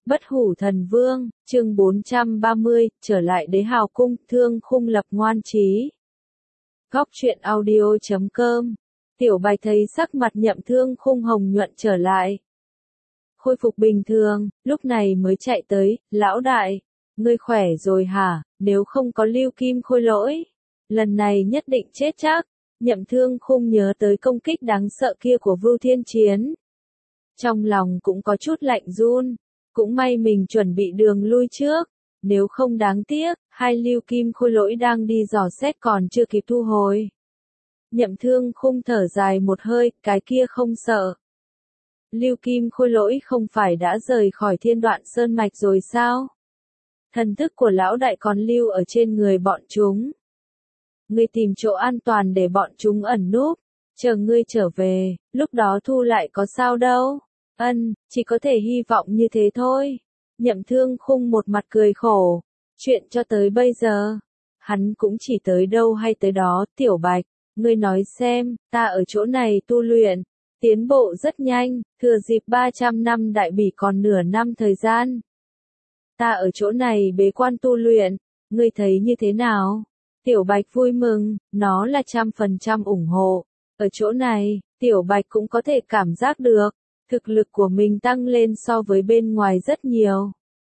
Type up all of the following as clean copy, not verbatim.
Bất hủ thần vương, chương 430, trở lại đế hào cung, Thương Khung lập ngoan trí. Góc truyện audio.com. Tiểu Bạch thấy sắc mặt Nhậm Thương Khung hồng nhuận trở lại. Khôi phục bình thường, lúc này mới chạy tới, lão đại, ngươi khỏe rồi hả, nếu không có Lưu Kim Khôi lỗi, lần này nhất định chết chắc. Nhậm Thương Khung nhớ tới công kích đáng sợ kia của Vưu Thiên Chiến. Trong lòng cũng có chút lạnh run. Cũng may mình chuẩn bị đường lui trước, nếu không đáng tiếc, hai Lưu Kim Khôi lỗi đang đi dò xét còn chưa kịp thu hồi. Nhậm Thương Khung thở dài một hơi, cái kia không sợ. Lưu Kim Khôi lỗi không phải đã rời khỏi Thiên Đoạn Sơn Mạch rồi sao? Thần thức của lão đại còn lưu ở trên người bọn chúng. Ngươi tìm chỗ an toàn để bọn chúng ẩn núp, chờ ngươi trở về, lúc đó thu lại có sao đâu. Chỉ có thể hy vọng như thế thôi. Nhậm Thương Khung một mặt cười khổ. Chuyện cho tới bây giờ, hắn cũng chỉ tới đâu hay tới đó. Tiểu Bạch, ngươi nói xem, ta ở chỗ này tu luyện, tiến bộ rất nhanh, thừa dịp 300 năm đại bỉ còn nửa năm thời gian. Ta ở chỗ này bế quan tu luyện, ngươi thấy như thế nào? Tiểu Bạch vui mừng, nó là 100% ủng hộ. Ở chỗ này, Tiểu Bạch cũng có thể cảm giác được. Thực lực của mình tăng lên so với bên ngoài rất nhiều.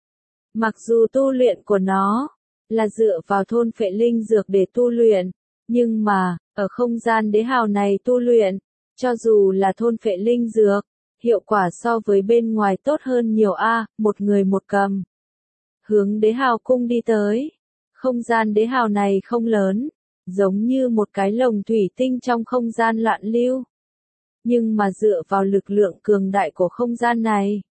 Mặc dù tu luyện của nó là dựa vào thôn phệ linh dược để tu luyện, nhưng mà, ở không gian đế hào này tu luyện, cho dù là thôn phệ linh dược, hiệu quả so với bên ngoài tốt hơn nhiều một người một cầm. Hướng đế hào cung đi tới. Không gian đế hào này không lớn, giống như một cái lồng thủy tinh trong không gian loạn lưu. Nhưng mà dựa vào lực lượng cường đại của không gian này,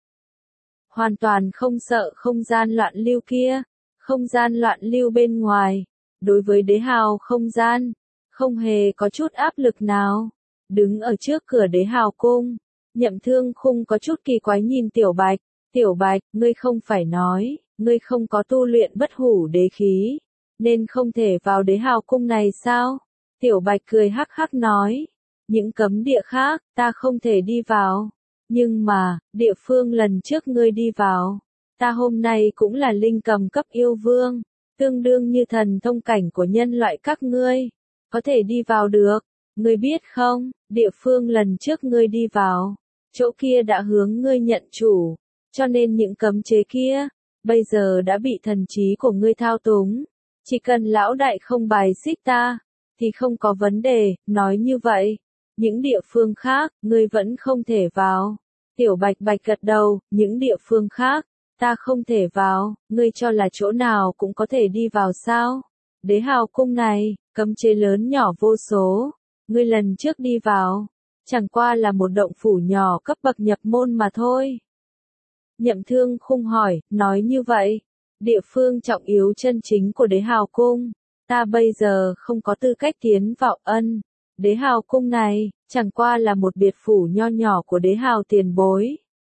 hoàn toàn không sợ không gian loạn lưu kia, không gian loạn lưu bên ngoài, đối với đế hào không gian, không hề có chút áp lực nào. Đứng ở trước cửa đế hào cung, Nhậm Thương Khung có chút kỳ quái nhìn Tiểu Bạch, ngươi không phải nói, ngươi không có tu luyện bất hủ đế khí, nên không thể vào đế hào cung này sao? Tiểu Bạch cười hắc hắc nói. Những cấm địa khác, ta không thể đi vào. Nhưng mà, địa phương lần trước ngươi đi vào, ta hôm nay cũng là linh cầm cấp yêu vương, tương đương như thần thông cảnh của nhân loại các ngươi, có thể đi vào được. Ngươi biết không, địa phương lần trước ngươi đi vào, chỗ kia đã hướng ngươi nhận chủ, cho nên những cấm chế kia, bây giờ đã bị thần trí của ngươi thao túng. Chỉ cần lão đại không bài xích ta, thì không có vấn đề, nói như vậy. Những địa phương khác, ngươi vẫn không thể vào. Tiểu Bạch Bạch gật đầu, những địa phương khác, ta không thể vào, ngươi cho là chỗ nào cũng có thể đi vào sao? Đế hào cung này, cấm chế lớn nhỏ vô số, ngươi lần trước đi vào, chẳng qua là một động phủ nhỏ cấp bậc nhập môn mà thôi. Nhậm Thương Khung hỏi, nói như vậy, địa phương trọng yếu chân chính của đế hào cung, ta bây giờ không có tư cách tiến vào. Đế hào cung này, chẳng qua là một biệt phủ nho nhỏ của đế hào tiền bối.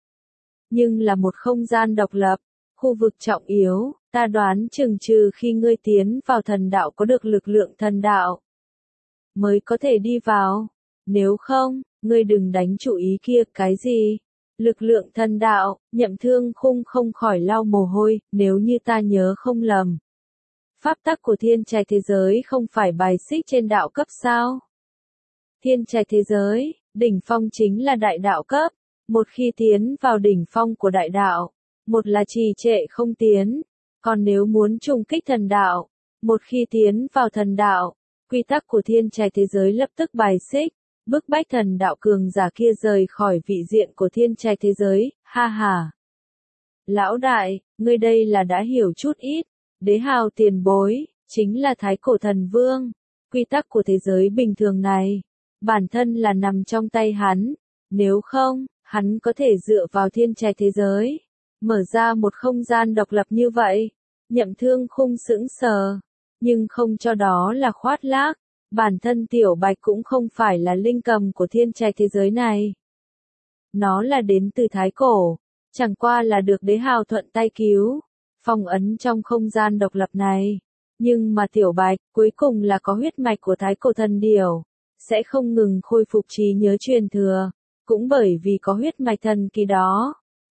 Nhưng là một không gian độc lập, khu vực trọng yếu, ta đoán chừng trừ khi ngươi tiến vào thần đạo có được lực lượng thần đạo, mới có thể đi vào. Nếu không, ngươi đừng đánh chủ ý kia, cái gì? Lực lượng thần đạo, Nhậm Thương Khung không khỏi lau mồ hôi, nếu như ta nhớ không lầm. Pháp tắc của thiên trạch thế giới không phải bài xích trên đạo cấp sao? Thiên trạch thế giới, đỉnh phong chính là đại đạo cấp, một khi tiến vào đỉnh phong của đại đạo, một là trì trệ không tiến, còn nếu muốn trùng kích thần đạo, một khi tiến vào thần đạo, quy tắc của thiên trạch thế giới lập tức bài xích, bức bách thần đạo cường giả kia rời khỏi vị diện của thiên trạch thế giới, ha ha. Lão đại, ngươi đây là đã hiểu chút ít, đế hào tiền bối, chính là thái cổ thần vương, quy tắc của thế giới bình thường này. Bản thân là nằm trong tay hắn, nếu không, hắn có thể dựa vào thiên trạch thế giới, mở ra một không gian độc lập như vậy. Nhậm Thương Khung sững sờ, nhưng không cho đó là khoác lác, bản thân Tiểu Bạch cũng không phải là linh cầm của thiên trạch thế giới này. Nó là đến từ thái cổ, chẳng qua là được đế hào thuận tay cứu, phong ấn trong không gian độc lập này. Nhưng mà Tiểu Bạch, cuối cùng là có huyết mạch của thái cổ thần điểu, sẽ không ngừng khôi phục trí nhớ truyền thừa, cũng bởi vì có huyết mạch thần kỳ đó,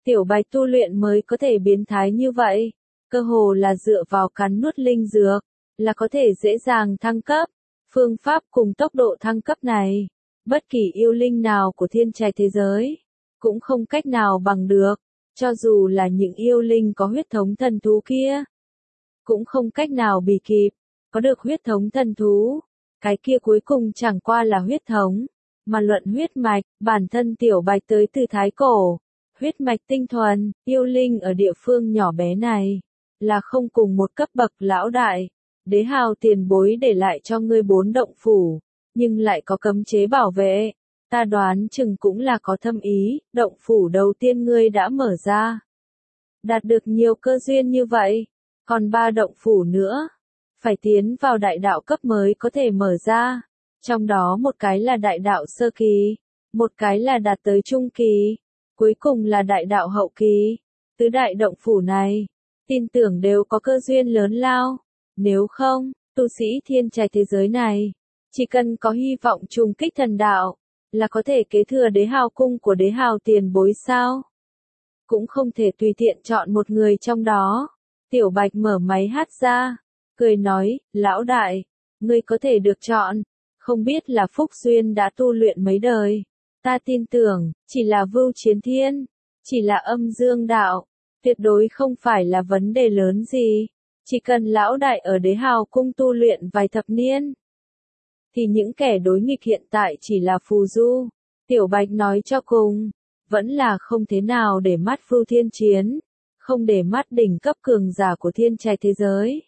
Tiểu Bạch tu luyện mới có thể biến thái như vậy, cơ hồ là dựa vào cắn nuốt linh dược, là có thể dễ dàng thăng cấp. Phương pháp cùng tốc độ thăng cấp này, bất kỳ yêu linh nào của thiên trạch thế giới, cũng không cách nào bằng được, cho dù là những yêu linh có huyết thống thần thú kia, cũng không cách nào bì kịp, có được huyết thống thần thú, cái kia cuối cùng chẳng qua là huyết thống, mà luận huyết mạch, bản thân Tiểu Bạch tới từ Thái Cổ, huyết mạch tinh thuần, yêu linh ở địa phương nhỏ bé này, là không cùng một cấp bậc lão đại. Đế Hào tiền bối để lại cho ngươi 4 động phủ, nhưng lại có cấm chế bảo vệ, ta đoán chừng cũng là có thâm ý, động phủ đầu tiên ngươi đã mở ra. Đạt được nhiều cơ duyên như vậy, còn 3 động phủ nữa, phải tiến vào đại đạo cấp mới có thể mở ra, trong đó một cái là đại đạo sơ kỳ, một cái là đạt tới trung kỳ, cuối cùng là đại đạo hậu kỳ. Tứ đại động phủ này, tin tưởng đều có cơ duyên lớn lao. Nếu không, tu sĩ thiên trạch thế giới này, chỉ cần có hy vọng trùng kích thần đạo, là có thể kế thừa Đế Hào cung của Đế Hào tiền bối sao? Cũng không thể tùy tiện chọn một người trong đó. Tiểu Bạch mở máy hát ra, cười nói, lão đại, ngươi có thể được chọn, không biết là Phúc Xuyên đã tu luyện mấy đời. Ta tin tưởng, chỉ là Vưu Chiến Thiên, chỉ là âm dương đạo, tuyệt đối không phải là vấn đề lớn gì. Chỉ cần lão đại ở Đế Hào cung tu luyện vài thập niên, thì những kẻ đối nghịch hiện tại chỉ là phù du. Tiểu Bạch nói cho cùng, vẫn là không thế nào để mắt Vưu Thiên Chiến, không để mắt đỉnh cấp cường giả của thiên trạch thế giới.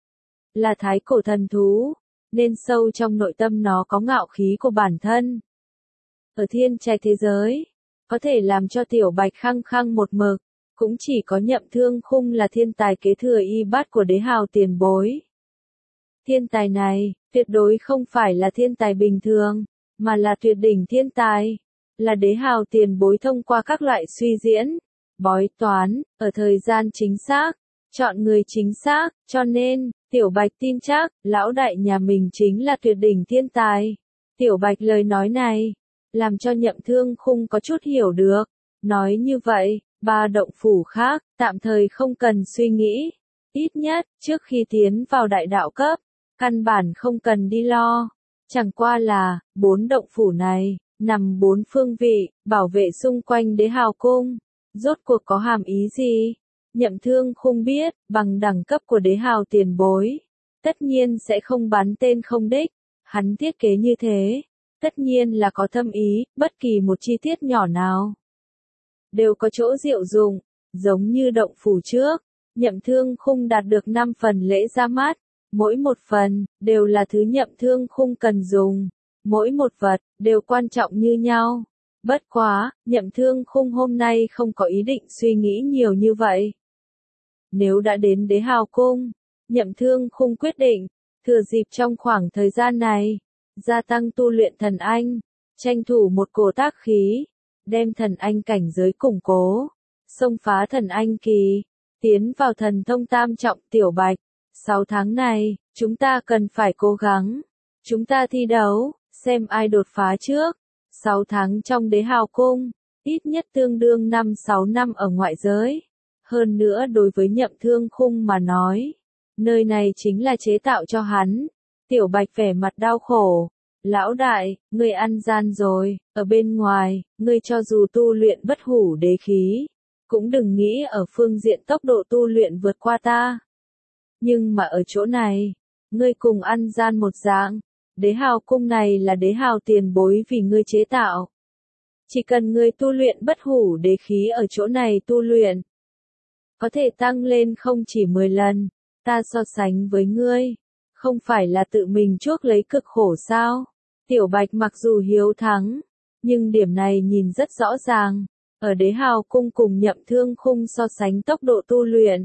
Là thái cổ thần thú, nên sâu trong nội tâm nó có ngạo khí của bản thân. Ở thiên trạch thế giới, có thể làm cho Tiểu Bạch khăng khăng một mực, cũng chỉ có Nhậm Thương Khung là thiên tài kế thừa y bát của Đế Hào tiền bối. Thiên tài này, tuyệt đối không phải là thiên tài bình thường, mà là tuyệt đỉnh thiên tài, là Đế Hào tiền bối thông qua các loại suy diễn, bói toán, ở thời gian chính xác, chọn người chính xác, cho nên, Tiểu Bạch tin chắc, lão đại nhà mình chính là tuyệt đỉnh thiên tài. Tiểu Bạch lời nói này, làm cho Nhậm Thương Khung có chút hiểu được, nói như vậy, 3 động phủ khác, tạm thời không cần suy nghĩ, ít nhất, trước khi tiến vào đại đạo cấp, căn bản không cần đi lo, chẳng qua là, 4 động phủ này, nằm 4 phương vị, bảo vệ xung quanh Đế Hào cung, rốt cuộc có hàm ý gì? Nhậm Thương Khung biết, bằng đẳng cấp của Đế Hào tiền bối, tất nhiên sẽ không bắn tên không đích, hắn thiết kế như thế, tất nhiên là có thâm ý, bất kỳ một chi tiết nhỏ nào đều có chỗ diệu dụng, giống như động phủ trước, Nhậm Thương Khung đạt được 5 phần lễ ra mắt, mỗi một phần đều là thứ Nhậm Thương Khung cần dùng, mỗi một vật đều quan trọng như nhau. Bất quá, Nhậm Thương Khung hôm nay không có ý định suy nghĩ nhiều như vậy. Nếu đã đến Đế Hào cung, Nhậm Thương Khung quyết định, thừa dịp trong khoảng thời gian này, gia tăng tu luyện thần anh, tranh thủ một cổ tác khí, đem thần anh cảnh giới củng cố, xông phá thần anh kỳ, tiến vào thần thông tam trọng. Tiểu Bạch, 6 tháng này, chúng ta cần phải cố gắng, chúng ta thi đấu, xem ai đột phá trước. 6 tháng trong Đế Hào cung, ít nhất tương đương 5-6 năm ở ngoại giới. Hơn nữa đối với Nhậm Thương Khung mà nói, nơi này chính là chế tạo cho hắn. Tiểu Bạch vẻ mặt đau khổ. Lão đại, ngươi ăn gian rồi, ở bên ngoài, ngươi cho dù tu luyện bất hủ đế khí, cũng đừng nghĩ ở phương diện tốc độ tu luyện vượt qua ta. Nhưng mà ở chỗ này, ngươi cùng ăn gian một dạng, Đế Hào cung này là Đế Hào tiền bối vì ngươi chế tạo. Chỉ cần ngươi tu luyện bất hủ đế khí ở chỗ này tu luyện, có thể tăng lên không chỉ 10 lần, ta so sánh với ngươi, không phải là tự mình chuốc lấy cực khổ sao? Tiểu Bạch mặc dù hiếu thắng, nhưng điểm này nhìn rất rõ ràng, ở Đế Hào cung cùng Nhậm Thương Khung so sánh tốc độ tu luyện.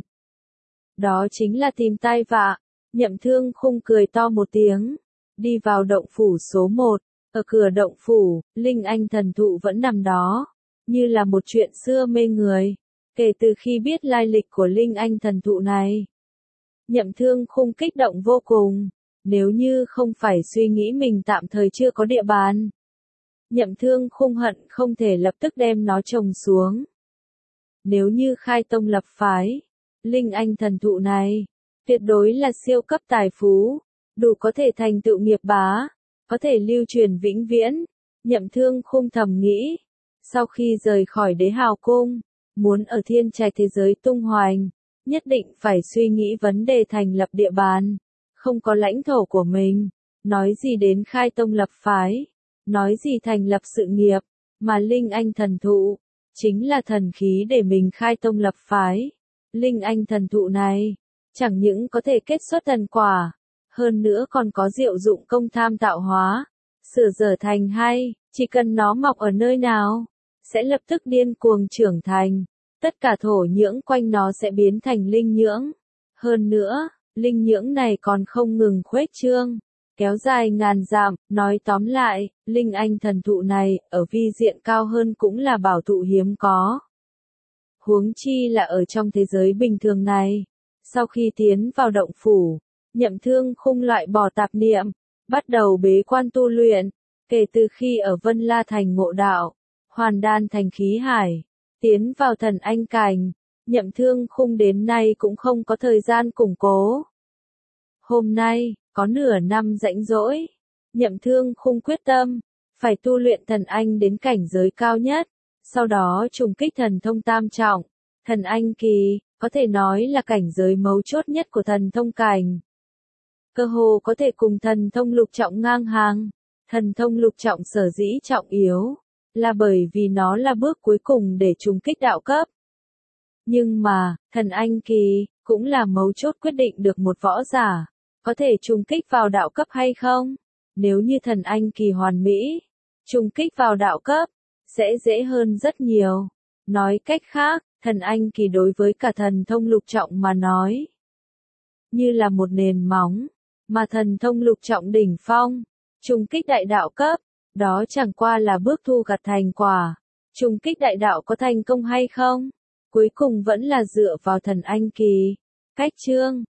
Đó chính là tìm tai vạ. Nhậm Thương Khung cười to một tiếng, đi vào động phủ số 1, ở cửa động phủ, Linh Anh thần thụ vẫn nằm đó, như là một chuyện xưa mê người. Kể từ khi biết lai lịch của Linh Anh thần thụ này, Nhậm Thương Khung kích động vô cùng, nếu như không phải suy nghĩ mình tạm thời chưa có địa bàn. Nhậm Thương Khung hận không thể lập tức đem nó trồng xuống. Nếu như khai tông lập phái, linh anh thần thụ này, tuyệt đối là siêu cấp tài phú, đủ có thể thành tựu nghiệp bá, có thể lưu truyền vĩnh viễn. Nhậm Thương Khung thầm nghĩ, sau khi rời khỏi Đế Hào Cung, muốn ở thiên trạch thế giới tung hoành, nhất định phải suy nghĩ vấn đề thành lập địa bàn, không có lãnh thổ của mình, nói gì đến khai tông lập phái, nói gì thành lập sự nghiệp, mà linh anh thần thụ, chính là thần khí để mình khai tông lập phái. Linh anh thần thụ này, chẳng những có thể kết xuất thần quả, hơn nữa còn có diệu dụng công tham tạo hóa, sửa dở thành hay, chỉ cần nó mọc ở nơi nào, sẽ lập tức điên cuồng trưởng thành, tất cả thổ nhưỡng quanh nó sẽ biến thành linh nhưỡng. Hơn nữa, linh nhưỡng này còn không ngừng khuếch trương, kéo dài ngàn dặm, nói tóm lại, linh anh thần thụ này, ở vi diện cao hơn cũng là bảo thụ hiếm có. Huống chi là ở trong thế giới bình thường này, sau khi tiến vào động phủ, Nhậm Thương Khung loại bỏ tạp niệm, bắt đầu bế quan tu luyện, kể từ khi ở Vân La Thành ngộ đạo, hoàn đan thành khí hải, tiến vào thần anh cảnh, Nhậm Thương Khung đến nay cũng không có thời gian củng cố. Hôm nay, có nửa năm rãnh rỗi, Nhậm Thương Khung quyết tâm, phải tu luyện thần anh đến cảnh giới cao nhất, sau đó trùng kích thần thông tam trọng, thần anh kỳ, có thể nói là cảnh giới mấu chốt nhất của thần thông cảnh. Cơ hồ có thể cùng thần thông lục trọng ngang hàng, thần thông lục trọng sở dĩ trọng yếu, là bởi vì nó là bước cuối cùng để trùng kích đạo cấp. Nhưng mà, thần anh kỳ, cũng là mấu chốt quyết định được một võ giả, có thể trùng kích vào đạo cấp hay không. Nếu như thần anh kỳ hoàn mỹ, trùng kích vào đạo cấp, sẽ dễ hơn rất nhiều. Nói cách khác, thần anh kỳ đối với cả thần thông lục trọng mà nói, như là một nền móng, mà thần thông lục trọng đỉnh phong, trùng kích đại đạo cấp, đó chẳng qua là bước thu gặt thành quả. Trùng kích đại đạo có thành công hay không? Cuối cùng vẫn là dựa vào thần anh kỳ. Cách chương